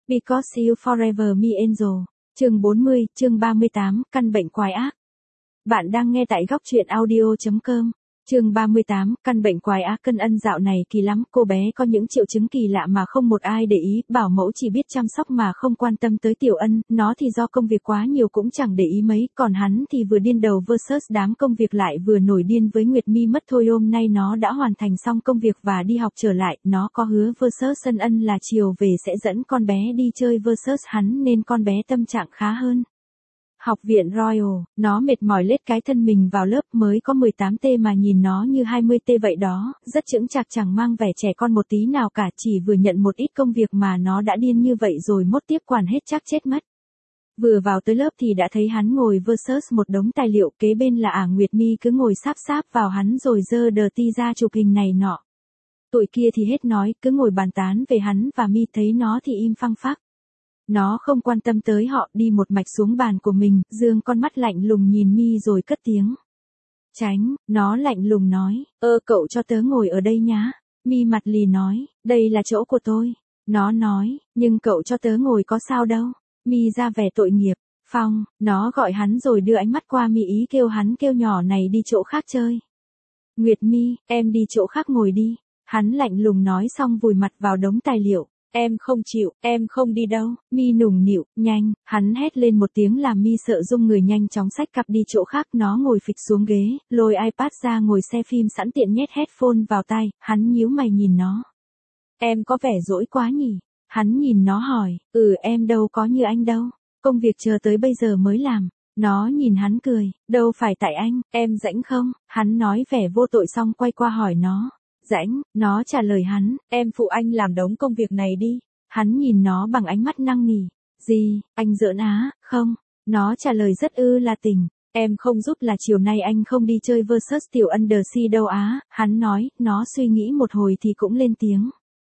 Because You Forever Me Angel. Chương 40, chương 38, căn bệnh quái ác. Bạn đang nghe tại góc truyện audio.com. Chương 38, căn bệnh quái ác. Cân Ân dạo này kỳ lắm, cô bé có những triệu chứng kỳ lạ mà không một ai để ý, bảo mẫu chỉ biết chăm sóc mà không quan tâm tới Tiểu Ân, nó thì do công việc quá nhiều cũng chẳng để ý mấy, còn hắn thì vừa điên đầu versus đám công việc lại vừa nổi điên với Nguyệt Mi mất thôi. Hôm nay nó đã hoàn thành xong công việc và đi học trở lại, nó có hứa versus Ân là chiều về sẽ dẫn con bé đi chơi versus hắn nên con bé tâm trạng khá hơn. Học viện Royal, nó mệt mỏi lết cái thân mình vào lớp mới có 18T mà nhìn nó như 20T vậy đó, rất chững chạc chẳng mang vẻ trẻ con một tí nào cả, chỉ vừa nhận một ít công việc mà nó đã điên như vậy rồi mốt tiếp quản hết chắc chết mất. Vừa vào tới lớp thì đã thấy hắn ngồi versus một đống tài liệu, kế bên là Nguyệt Mi cứ ngồi sáp sáp vào hắn rồi giơ đờ ti ra chụp hình này nọ. Tụi kia thì hết nói, cứ ngồi bàn tán về hắn và Mi, thấy nó thì im phăng phắc. Nó không quan tâm tới họ, đi một mạch xuống bàn của mình, dương con mắt lạnh lùng nhìn Mi rồi cất tiếng. Tránh, nó lạnh lùng nói, cậu cho tớ ngồi ở đây nhá. Mi mặt lì nói, đây là chỗ của tôi. Nó nói, nhưng cậu cho tớ ngồi có sao đâu. Mi ra vẻ tội nghiệp. Phong, nó gọi hắn rồi đưa ánh mắt qua Mi, ý kêu hắn kêu nhỏ này đi chỗ khác chơi. Nguyệt Mi, em đi chỗ khác ngồi đi. Hắn lạnh lùng nói xong vùi mặt vào đống tài liệu. Em không chịu, em không đi đâu. Mi nũng nịu, nhanh, hắn hét lên một tiếng làm Mi sợ rung người, nhanh chóng xách cặp đi chỗ khác. Nó ngồi phịch xuống ghế, lôi iPad ra ngồi xe phim sẵn tiện nhét headphone vào tai, hắn nhíu mày nhìn nó. Em có vẻ dỗi quá nhỉ? Hắn nhìn nó hỏi, em đâu có như anh đâu. Công việc chờ tới bây giờ mới làm. Nó nhìn hắn cười, đâu phải tại anh, em rảnh không? Hắn nói vẻ vô tội xong quay qua hỏi nó. Rảnh, nó trả lời hắn, em phụ anh làm đống công việc này đi. Hắn nhìn nó bằng ánh mắt năn nỉ. Gì, anh giỡn á, không? Nó trả lời rất là tình. Em không giúp là chiều nay anh không đi chơi versus Tiểu Ân đờ si đâu á. Hắn nói, nó suy nghĩ một hồi thì cũng lên tiếng.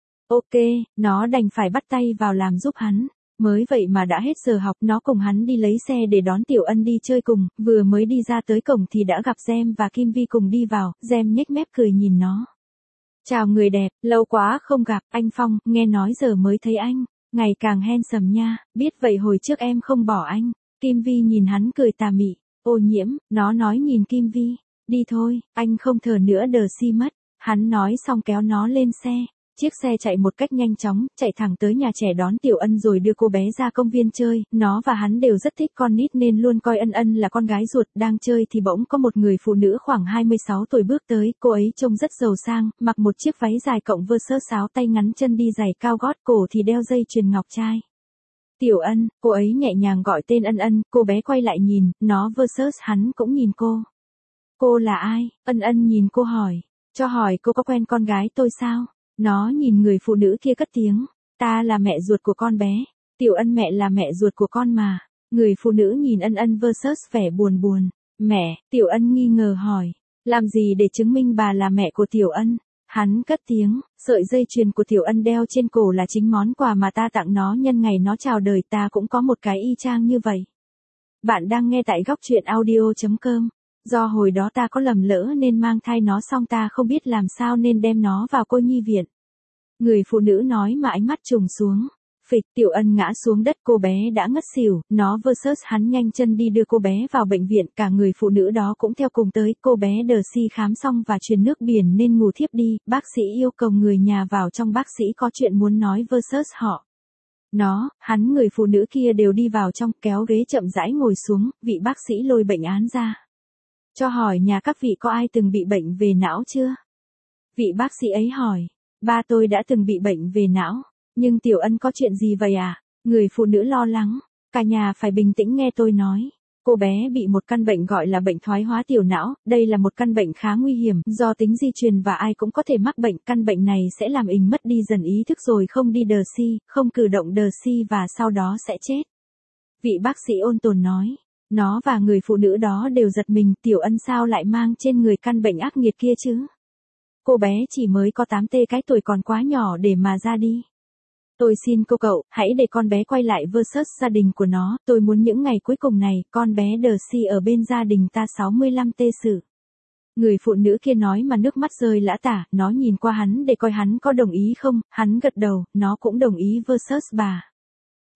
Ok, nó đành phải bắt tay vào làm giúp hắn. Mới vậy mà đã hết giờ học, nó cùng hắn đi lấy xe để đón Tiểu Ân đi chơi cùng, vừa mới đi ra tới cổng thì đã gặp Gem và Kim Vi cùng đi vào, Gem nhếch mép cười nhìn nó. Chào người đẹp, lâu quá không gặp, anh Phong, nghe nói giờ mới thấy anh, ngày càng handsome nha, biết vậy hồi trước em không bỏ anh. Kim Vi nhìn hắn cười tà mị, ô nhiễm, nó nói nhìn Kim Vi, đi thôi, anh không thở nữa đờ si mất. Hắn nói xong kéo nó lên xe. Chiếc xe chạy một cách nhanh chóng, chạy thẳng tới nhà trẻ đón Tiểu Ân rồi đưa cô bé ra công viên chơi. Nó và hắn đều rất thích con nít nên luôn coi Ân là con gái ruột. Đang chơi thì bỗng có một người phụ nữ khoảng 26 tuổi bước tới. Cô ấy trông rất giàu sang, mặc một chiếc váy dài cộng versus áo tay ngắn, chân đi giày cao gót, cổ thì đeo dây chuyền ngọc trai. Tiểu Ân, cô ấy nhẹ nhàng gọi tên Ân. Cô bé quay lại nhìn, nó versus hắn cũng nhìn cô. Cô là ai? Ân nhìn cô hỏi. Cho hỏi cô có quen con gái tôi sao? Nó nhìn người phụ nữ kia cất tiếng, ta là mẹ ruột của con bé. Tiểu Ân, mẹ là mẹ ruột của con mà. Người phụ nữ nhìn Ân versus vẻ buồn. Mẹ, Tiểu Ân nghi ngờ hỏi, làm gì để chứng minh bà là mẹ của Tiểu Ân? Hắn cất tiếng, sợi dây chuyền của Tiểu Ân đeo trên cổ là chính món quà mà ta tặng nó nhân ngày nó chào đời, ta cũng có một cái y chang như vậy. Bạn đang nghe tại góc truyện audio.com. Do hồi đó ta có lầm lỡ nên mang thai nó xong ta không biết làm sao nên đem nó vào cô nhi viện. Người phụ nữ nói mà ánh mắt trùng xuống. Phịch, Tiểu Ân ngã xuống đất, cô bé đã ngất xỉu, nó versus hắn nhanh chân đi đưa cô bé vào bệnh viện, cả người phụ nữ đó cũng theo cùng tới. Cô bé đờ si khám xong và truyền nước biển nên ngủ thiếp đi, bác sĩ yêu cầu người nhà vào trong, bác sĩ có chuyện muốn nói versus họ. Nó, hắn, người phụ nữ kia đều đi vào trong, kéo ghế chậm rãi ngồi xuống, vị bác sĩ lôi bệnh án ra. Cho hỏi nhà các vị có ai từng bị bệnh về não chưa? Vị bác sĩ ấy hỏi, ba tôi đã từng bị bệnh về não, nhưng Tiểu Ân có chuyện gì vậy à? Người phụ nữ lo lắng, cả nhà phải bình tĩnh nghe tôi nói. Cô bé bị một căn bệnh gọi là bệnh thoái hóa tiểu não, đây là một căn bệnh khá nguy hiểm, do tính di truyền và ai cũng có thể mắc bệnh. Căn bệnh này sẽ làm ình mất đi dần ý thức rồi không đi đờ si, không cử động đờ si và sau đó sẽ chết. Vị bác sĩ ôn tồn nói. Nó và người phụ nữ đó đều giật mình, Tiểu Ân sao lại mang trên người căn bệnh ác nghiệt kia chứ? Cô bé chỉ mới có 8T cái tuổi, còn quá nhỏ để mà ra đi. Tôi xin cô cậu, hãy để con bé quay lại versus gia đình của nó, tôi muốn những ngày cuối cùng này, con bé đờ si ở bên gia đình ta 65T sự. Người phụ nữ kia nói mà nước mắt rơi lã tả, nó nhìn qua hắn để coi hắn có đồng ý không, hắn gật đầu, nó cũng đồng ý versus bà.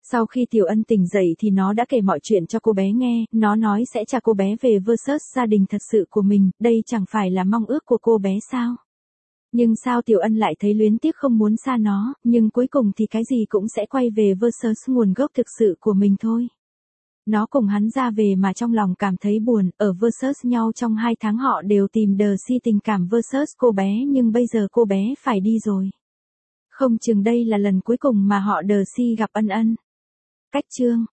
Sau khi Tiểu Ân tỉnh dậy thì nó đã kể mọi chuyện cho cô bé nghe, nó nói sẽ trả cô bé về versus gia đình thật sự của mình, đây chẳng phải là mong ước của cô bé sao? Nhưng sao Tiểu Ân lại thấy luyến tiếc không muốn xa nó, nhưng cuối cùng thì cái gì cũng sẽ quay về versus nguồn gốc thực sự của mình thôi. Nó cùng hắn ra về mà trong lòng cảm thấy buồn, ở versus nhau trong 2 tháng họ đều tìm Darcy tình cảm versus cô bé nhưng bây giờ cô bé phải đi rồi. Không chừng đây là lần cuối cùng mà họ Darcy gặp Ân Ân. Cách chương